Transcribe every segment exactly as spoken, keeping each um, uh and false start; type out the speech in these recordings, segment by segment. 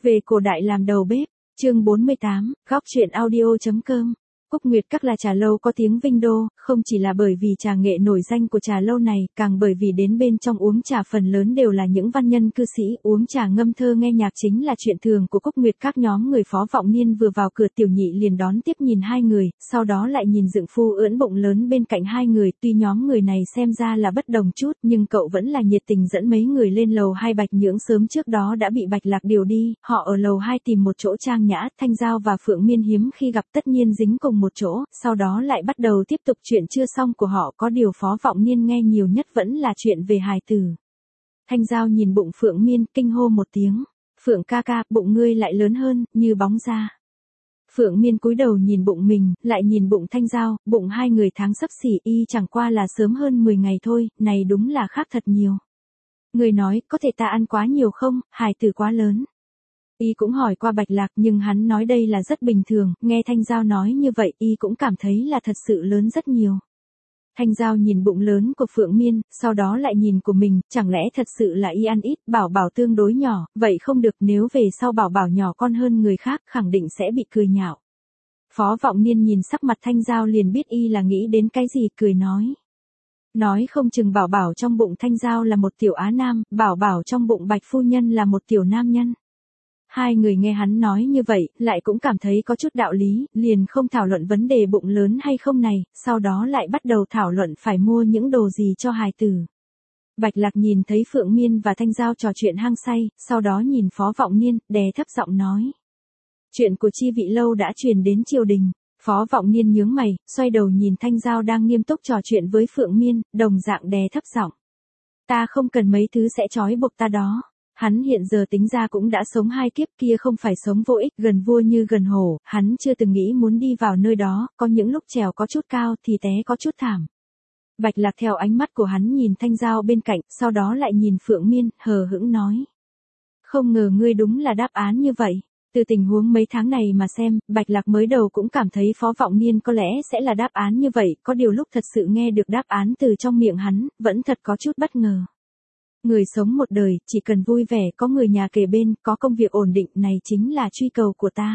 Về cổ đại làm đầu bếp, chương bốn mươi tám, góc truyện audio.com. Cúc Nguyệt Các là trà lâu có tiếng Vinh Đô, không chỉ là bởi vì trà nghệ nổi danh của trà lâu này, càng bởi vì đến bên trong uống trà phần lớn đều là những văn nhân cư sĩ, uống trà ngâm thơ nghe nhạc chính là chuyện thường của Cúc Nguyệt Các. Nhóm người Phó Vọng Niên vừa vào cửa, Tiểu Nhị liền đón tiếp nhìn hai người, sau đó lại nhìn Dượng Phu ưỡn bụng lớn bên cạnh hai người. Tuy nhóm người này xem ra là bất đồng chút, nhưng cậu vẫn là nhiệt tình dẫn mấy người lên lầu hai. Bạch Nhưỡng sớm trước đó đã bị Bạch Lạc điều đi, họ ở lầu hai tìm một chỗ trang nhã. Thanh Giao và Phượng Miên hiếm khi gặp, tất nhiên dính cùng một chỗ, sau đó lại bắt đầu tiếp tục chuyện chưa xong của họ. Có điều Phó Vọng Niên nghe nhiều nhất vẫn là chuyện về hài tử. Thanh Giao nhìn bụng Phượng Miên, kinh hô một tiếng, Phượng ca ca, bụng ngươi lại lớn hơn, như bóng da. Phượng Miên cúi đầu nhìn bụng mình, lại nhìn bụng Thanh Giao, bụng hai người tháng xấp xỉ, y chẳng qua là sớm hơn mười ngày thôi, này đúng là khác thật nhiều. Người nói, có thể ta ăn quá nhiều không, hài tử quá lớn. Y cũng hỏi qua Bạch Lạc, nhưng hắn nói đây là rất bình thường. Nghe Thanh Giao nói như vậy, y cũng cảm thấy là thật sự lớn rất nhiều. Thanh Giao nhìn bụng lớn của Phượng Miên, sau đó lại nhìn của mình, chẳng lẽ thật sự là y ăn ít, Bảo Bảo tương đối nhỏ, vậy không được, nếu về sau Bảo Bảo nhỏ con hơn người khác, khẳng định sẽ bị cười nhạo. Phó Vọng Niên nhìn sắc mặt Thanh Giao liền biết y là nghĩ đến cái gì, cười nói. Nói không chừng Bảo Bảo trong bụng Thanh Giao là một tiểu á nam, Bảo Bảo trong bụng Bạch phu nhân là một tiểu nam nhân. Hai người nghe hắn nói như vậy, lại cũng cảm thấy có chút đạo lý, liền không thảo luận vấn đề bụng lớn hay không này, sau đó lại bắt đầu thảo luận phải mua những đồ gì cho hài tử. Bạch Lạc nhìn thấy Phượng Miên và Thanh Giao trò chuyện hăng say, sau đó nhìn Phó Vọng Niên, đè thấp giọng nói. Chuyện của Chi Vị Lâu đã truyền đến triều đình. Phó Vọng Niên nhướng mày, xoay đầu nhìn Thanh Giao đang nghiêm túc trò chuyện với Phượng Miên, đồng dạng đè thấp giọng. Ta không cần mấy thứ sẽ trói buộc ta đó. Hắn hiện giờ tính ra cũng đã sống hai kiếp, kia không phải sống vô ích, gần vua như gần hổ, hắn chưa từng nghĩ muốn đi vào nơi đó, có những lúc trèo có chút cao thì té có chút thảm. Bạch Lạc theo ánh mắt của hắn nhìn Thanh Giao bên cạnh, sau đó lại nhìn Phượng Miên, hờ hững nói. Không ngờ ngươi đúng là đáp án như vậy. Từ tình huống mấy tháng này mà xem, Bạch Lạc mới đầu cũng cảm thấy Phó Vọng Niên có lẽ sẽ là đáp án như vậy, có điều lúc thật sự nghe được đáp án từ trong miệng hắn, vẫn thật có chút bất ngờ. Người sống một đời, chỉ cần vui vẻ, có người nhà kề bên, có công việc ổn định, này chính là truy cầu của ta.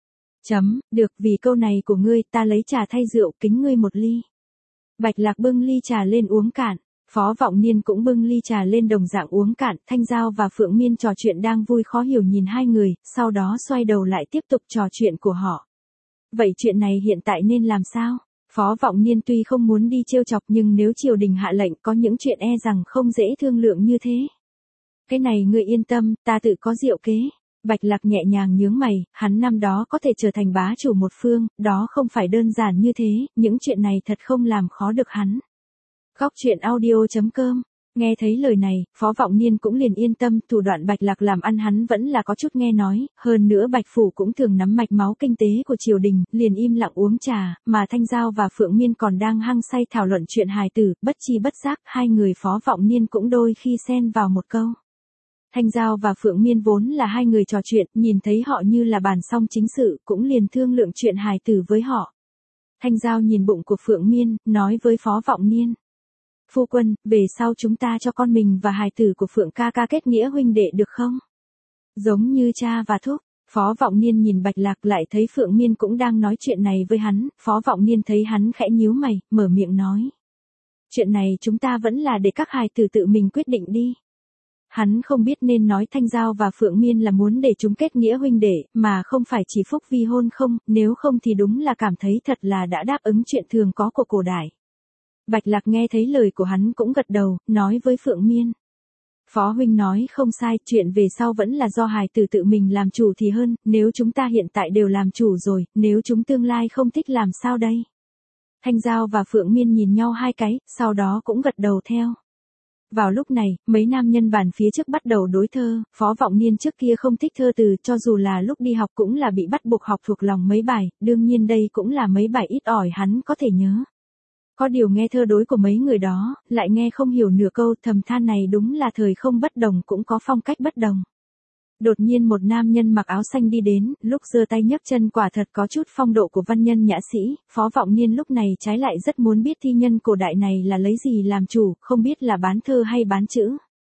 Chấm, được, vì câu này của ngươi, ta lấy trà thay rượu, kính ngươi một ly. Bạch Lạc bưng ly trà lên uống cạn, Phó Vọng Niên cũng bưng ly trà lên đồng dạng uống cạn. Thanh Giao và Phượng Miên trò chuyện đang vui khó hiểu nhìn hai người, sau đó xoay đầu lại tiếp tục trò chuyện của họ. Vậy chuyện này hiện tại nên làm sao? Phó Vọng Niên tuy không muốn đi trêu chọc, nhưng nếu triều đình hạ lệnh, có những chuyện e rằng không dễ thương lượng như thế. Cái này ngươi yên tâm, ta tự có diệu kế. Bạch Lạc nhẹ nhàng nhướng mày, hắn năm đó có thể trở thành bá chủ một phương, đó không phải đơn giản như thế, những chuyện này thật không làm khó được hắn. Góc truyện audio.com. Nghe thấy lời này, Phó Vọng Niên cũng liền yên tâm, thủ đoạn Bạch Lạc làm ăn hắn vẫn là có chút nghe nói, hơn nữa Bạch Phủ cũng thường nắm mạch máu kinh tế của triều đình, liền im lặng uống trà, mà Thanh Giao và Phượng Miên còn đang hăng say thảo luận chuyện hài tử, bất chi bất giác, hai người Phó Vọng Niên cũng đôi khi xen vào một câu. Thanh Giao và Phượng Miên vốn là hai người trò chuyện, nhìn thấy họ như là bàn xong chính sự, cũng liền thương lượng chuyện hài tử với họ. Thanh Giao nhìn bụng của Phượng Miên, nói với Phó Vọng Niên. Phu quân, về sau chúng ta cho con mình và hài tử của Phượng ca ca kết nghĩa huynh đệ được không? Giống như cha và thúc. Phó Vọng Niên nhìn Bạch Lạc, lại thấy Phượng Miên cũng đang nói chuyện này với hắn, Phó Vọng Niên thấy hắn khẽ nhíu mày, mở miệng nói. Chuyện này chúng ta vẫn là để các hài tử tự mình quyết định đi. Hắn không biết nên nói Thanh Giao và Phượng Miên là muốn để chúng kết nghĩa huynh đệ, mà không phải chỉ phúc vi hôn không, nếu không thì đúng là cảm thấy thật là đã đáp ứng chuyện thường có của cổ đại. Bạch Lạc nghe thấy lời của hắn cũng gật đầu, nói với Phượng Miên. Phó huynh nói không sai, chuyện về sau vẫn là do hài tử tự mình làm chủ thì hơn, nếu chúng ta hiện tại đều làm chủ rồi, nếu chúng tương lai không thích làm sao đây? Thanh Giao và Phượng Miên nhìn nhau hai cái, sau đó cũng gật đầu theo. Vào lúc này, mấy nam nhân bàn phía trước bắt đầu đối thơ, Phó Vọng Niên trước kia không thích thơ từ, cho dù là lúc đi học cũng là bị bắt buộc học thuộc lòng mấy bài, đương nhiên đây cũng là mấy bài ít ỏi hắn có thể nhớ. Có điều nghe thơ đối của mấy người đó, lại nghe không hiểu nửa câu, thầm than này đúng là thời không bất đồng cũng có phong cách bất đồng. Đột nhiên một nam nhân mặc áo xanh đi đến, lúc giơ tay nhấc chân quả thật có chút phong độ của văn nhân nhã sĩ, Phó Vọng Niên lúc này trái lại rất muốn biết thi nhân cổ đại này là lấy gì làm chủ, không biết là bán thơ hay bán chữ.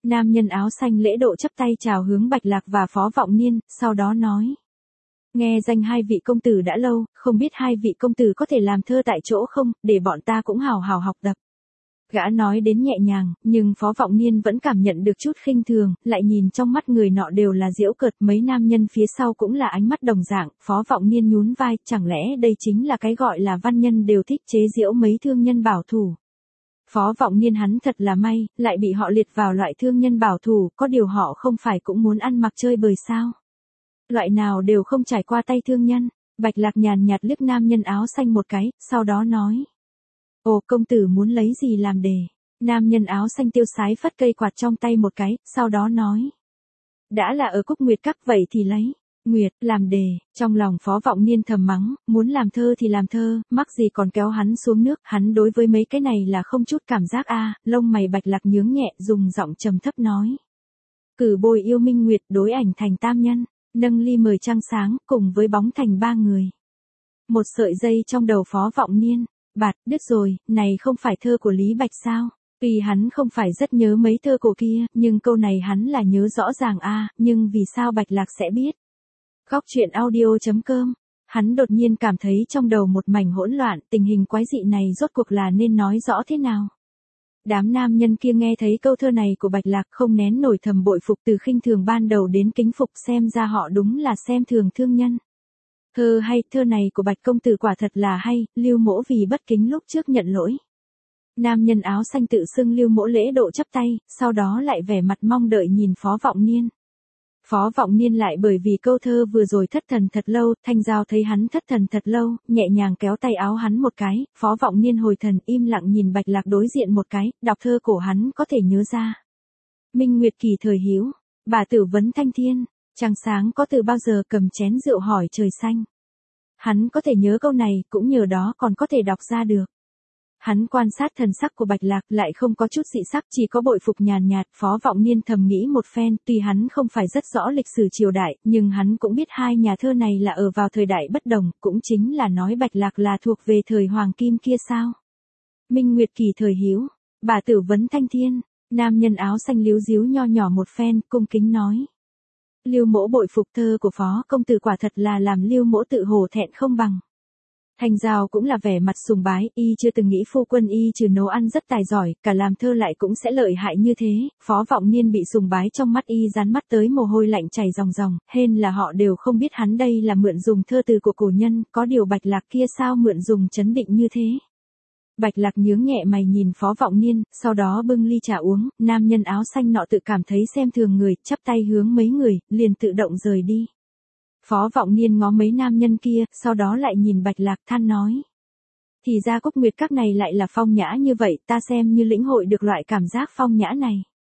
Nam nhân áo xanh lễ độ chắp tay chào hướng Bạch Lạc và Phó Vọng Niên, sau đó nói. Nghe danh hai vị công tử đã lâu, không biết hai vị công tử có thể làm thơ tại chỗ không, để bọn ta cũng hào hào học tập. Gã nói đến nhẹ nhàng, nhưng Phó Vọng Niên vẫn cảm nhận được chút khinh thường, lại nhìn trong mắt người nọ đều là giễu cợt, mấy nam nhân phía sau cũng là ánh mắt đồng dạng, Phó Vọng Niên nhún vai, chẳng lẽ đây chính là cái gọi là văn nhân đều thích chế giễu mấy thương nhân bảo thủ. Phó Vọng Niên hắn thật là may, lại bị họ liệt vào loại thương nhân bảo thủ, có điều họ không phải cũng muốn ăn mặc chơi bời sao. Loại nào đều không trải qua tay thương nhân. Bạch Lạc nhàn nhạt liếc nam nhân áo xanh một cái, sau đó nói. Ồ, công tử muốn lấy gì làm đề? Nam nhân áo xanh tiêu sái phất cây quạt trong tay một cái, sau đó nói. Đã là ở Cúc Nguyệt Các vậy thì lấy. Nguyệt, làm đề, trong lòng Phó Vọng Niên thầm mắng, muốn làm thơ thì làm thơ, mắc gì còn kéo hắn xuống nước, hắn đối với mấy cái này là không chút cảm giác a. Lông mày Bạch Lạc nhướng nhẹ, dùng giọng trầm thấp nói. Cử bồi yêu minh nguyệt đối ảnh thành tam nhân, nâng ly mời trăng sáng, cùng với bóng thành ba người. Một sợi dây trong đầu Phó Vọng Niên, bạt, đứt rồi, này không phải thơ của Lý Bạch sao? Tuy hắn không phải rất nhớ mấy thơ cổ kia, nhưng câu này hắn là nhớ rõ ràng a, nhưng vì sao Bạch Lạc sẽ biết? Góc truyện audio chấm com. Hắn đột nhiên cảm thấy trong đầu một mảnh hỗn loạn, tình hình quái dị này rốt cuộc là nên nói rõ thế nào. Đám nam nhân kia nghe thấy câu thơ này của Bạch Lạc không nén nổi thầm bội phục, từ khinh thường ban đầu đến kính phục, xem ra họ đúng là xem thường thương nhân. Thơ hay, thơ này của Bạch công tử quả thật là hay, Lưu Mỗ vì bất kính lúc trước nhận lỗi. Nam nhân áo xanh tự xưng Lưu Mỗ lễ độ chắp tay, sau đó lại vẻ mặt mong đợi nhìn Phó Vọng Niên. Phó Vọng Niên lại bởi vì câu thơ vừa rồi thất thần thật lâu, Thanh Giao thấy hắn thất thần thật lâu, nhẹ nhàng kéo tay áo hắn một cái, Phó Vọng Niên hồi thần im lặng nhìn Bạch Lạc đối diện một cái, đọc thơ cổ hắn có thể nhớ ra. Minh Nguyệt kỳ thời hiếu, bà tử vấn thanh thiên, trăng sáng có từ bao giờ cầm chén rượu hỏi trời xanh. Hắn có thể nhớ câu này, cũng nhờ đó còn có thể đọc ra được. Hắn quan sát thần sắc của Bạch Lạc lại không có chút dị sắc, chỉ có bội phục nhàn nhạt. Phó Vọng Niên thầm nghĩ một phen, tuy hắn không phải rất rõ lịch sử triều đại, nhưng hắn cũng biết hai nhà thơ này là ở vào thời đại bất đồng, cũng chính là nói Bạch Lạc là thuộc về thời Hoàng Kim kia sao. Minh Nguyệt kỳ thời hiếu, bà tử vấn thanh thiên, nam nhân áo xanh líu díu nho nhỏ một phen, cung kính nói. Lưu Mỗ bội phục thơ của Phó công tử quả thật là làm Lưu Mỗ tự hổ thẹn không bằng. Thanh Giao cũng là vẻ mặt sùng bái, y chưa từng nghĩ phu quân y trừ nấu ăn rất tài giỏi, cả làm thơ lại cũng sẽ lợi hại như thế. Phó Vọng Niên bị sùng bái trong mắt y dán mắt tới mồ hôi lạnh chảy ròng ròng, hên là họ đều không biết hắn đây là mượn dùng thơ từ của cổ nhân, có điều Bạch Lạc kia sao mượn dùng chấn định như thế. Bạch Lạc nhướng nhẹ mày nhìn Phó Vọng Niên, sau đó bưng ly trà uống, nam nhân áo xanh nọ tự cảm thấy xem thường người, chắp tay hướng mấy người, liền tự động rời đi. Phó Vọng Niên ngó mấy nam nhân kia, sau đó lại nhìn Bạch Lạc than nói. Thì ra Cúc Nguyệt Các này lại là phong nhã như vậy, ta xem như lĩnh hội được loại cảm giác phong nhã này.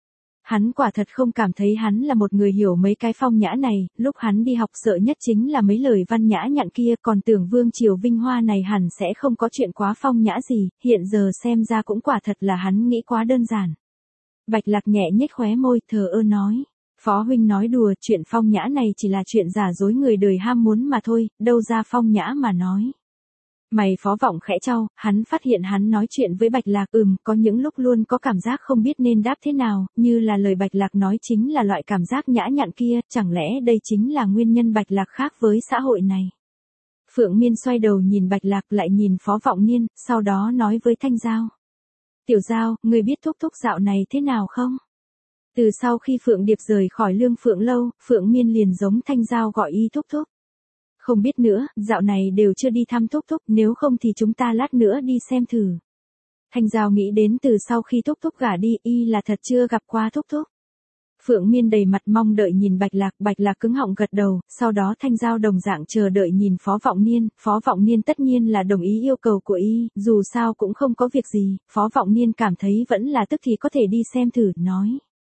Hắn quả thật không cảm thấy hắn là một người hiểu mấy cái phong nhã này, lúc hắn đi học sợ nhất chính là mấy lời văn nhã nhặn kia, còn tưởng Vương Triều Vinh Hoa này hẳn sẽ không có chuyện quá phong nhã gì, hiện giờ xem ra cũng quả thật là hắn nghĩ quá đơn giản. Bạch Lạc nhẹ nhếch khóe môi, thờ ơ nói. Phó huynh nói đùa, chuyện phong nhã này chỉ là chuyện giả dối người đời ham muốn mà thôi, đâu ra phong nhã mà nói. Mày Phó Vọng khẽ chau, hắn phát hiện hắn nói chuyện với Bạch Lạc ừm, có những lúc luôn có cảm giác không biết nên đáp thế nào, như là lời Bạch Lạc nói chính là loại cảm giác nhã nhặn kia, chẳng lẽ đây chính là nguyên nhân Bạch Lạc khác với xã hội này. Phượng Miên xoay đầu nhìn Bạch Lạc lại nhìn Phó Vọng Niên, sau đó nói với Thanh Giao. Tiểu Giao, người biết thúc thúc dạo này thế nào không? Từ sau khi Phượng Điệp rời khỏi Lương Phượng lâu, Phượng Miên liền giống Thanh Giao gọi y thúc thúc. Không biết nữa, dạo này đều chưa đi thăm thúc thúc, nếu không thì chúng ta lát nữa đi xem thử. Thanh Giao nghĩ đến từ sau khi thúc thúc gả đi, y là thật chưa gặp qua thúc thúc. Phượng Miên đầy mặt mong đợi nhìn Bạch Lạc, Bạch Lạc cứng họng gật đầu, sau đó Thanh Giao đồng dạng chờ đợi nhìn Phó Vọng Niên, Phó Vọng Niên tất nhiên là đồng ý yêu cầu của y, dù sao cũng không có việc gì, Phó Vọng Niên cảm thấy vẫn là tức thì có thể đi xem thử, nói.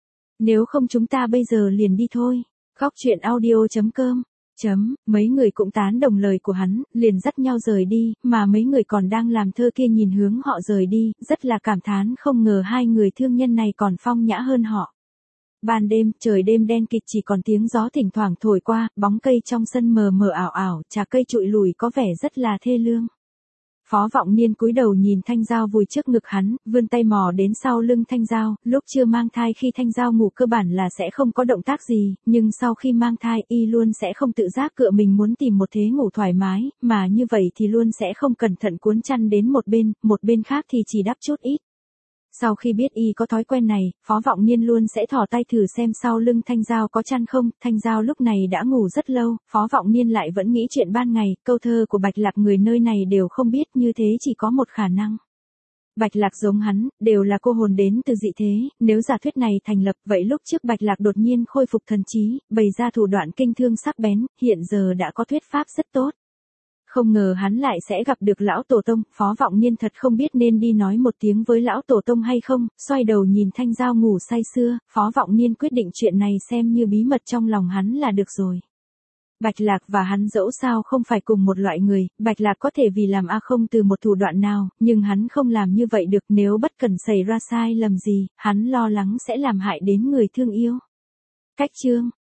Nếu không chúng ta bây giờ liền đi thôi. Góc truyện audio chấm com. Chấm, mấy người cũng tán đồng lời của hắn, liền dắt nhau rời đi, mà mấy người còn đang làm thơ kia nhìn hướng họ rời đi, rất là cảm thán không ngờ hai người thương nhân này còn phong nhã hơn họ. Ban đêm, trời đêm đen kịt chỉ còn tiếng gió thỉnh thoảng thổi qua, bóng cây trong sân mờ mờ ảo ảo, trà cây trụi lùi có vẻ rất là thê lương. Phó Vọng Niên cúi đầu nhìn Thanh Giao vùi trước ngực hắn, vươn tay mò đến sau lưng Thanh Giao, lúc chưa mang thai khi Thanh Giao ngủ cơ bản là sẽ không có động tác gì, nhưng sau khi mang thai y luôn sẽ không tự giác cựa mình muốn tìm một thế ngủ thoải mái, mà như vậy thì luôn sẽ không cẩn thận cuốn chăn đến một bên, một bên khác thì chỉ đắp chút ít. Sau khi biết y có thói quen này, Phó Vọng Niên luôn sẽ thò tay thử xem sau lưng Thanh Giao có chăn không, Thanh Giao lúc này đã ngủ rất lâu, Phó Vọng Niên lại vẫn nghĩ chuyện ban ngày, câu thơ của Bạch Lạc người nơi này đều không biết, như thế chỉ có một khả năng. Bạch Lạc giống hắn, đều là cô hồn đến từ dị thế, nếu giả thuyết này thành lập, vậy lúc trước Bạch Lạc đột nhiên khôi phục thần trí, bày ra thủ đoạn kinh thương sắc bén, hiện giờ đã có thuyết pháp rất tốt. Không ngờ hắn lại sẽ gặp được lão tổ tông, Phó Vọng Niên thật không biết nên đi nói một tiếng với lão tổ tông hay không, xoay đầu nhìn Thanh Giao ngủ say sưa, Phó Vọng Niên quyết định chuyện này xem như bí mật trong lòng hắn là được rồi. Bạch Lạc và hắn dẫu sao không phải cùng một loại người, Bạch Lạc có thể vì làm A không từ một thủ đoạn nào, nhưng hắn không làm như vậy được, nếu bất cẩn xảy ra sai lầm gì, hắn lo lắng sẽ làm hại đến người thương yêu. Cách chương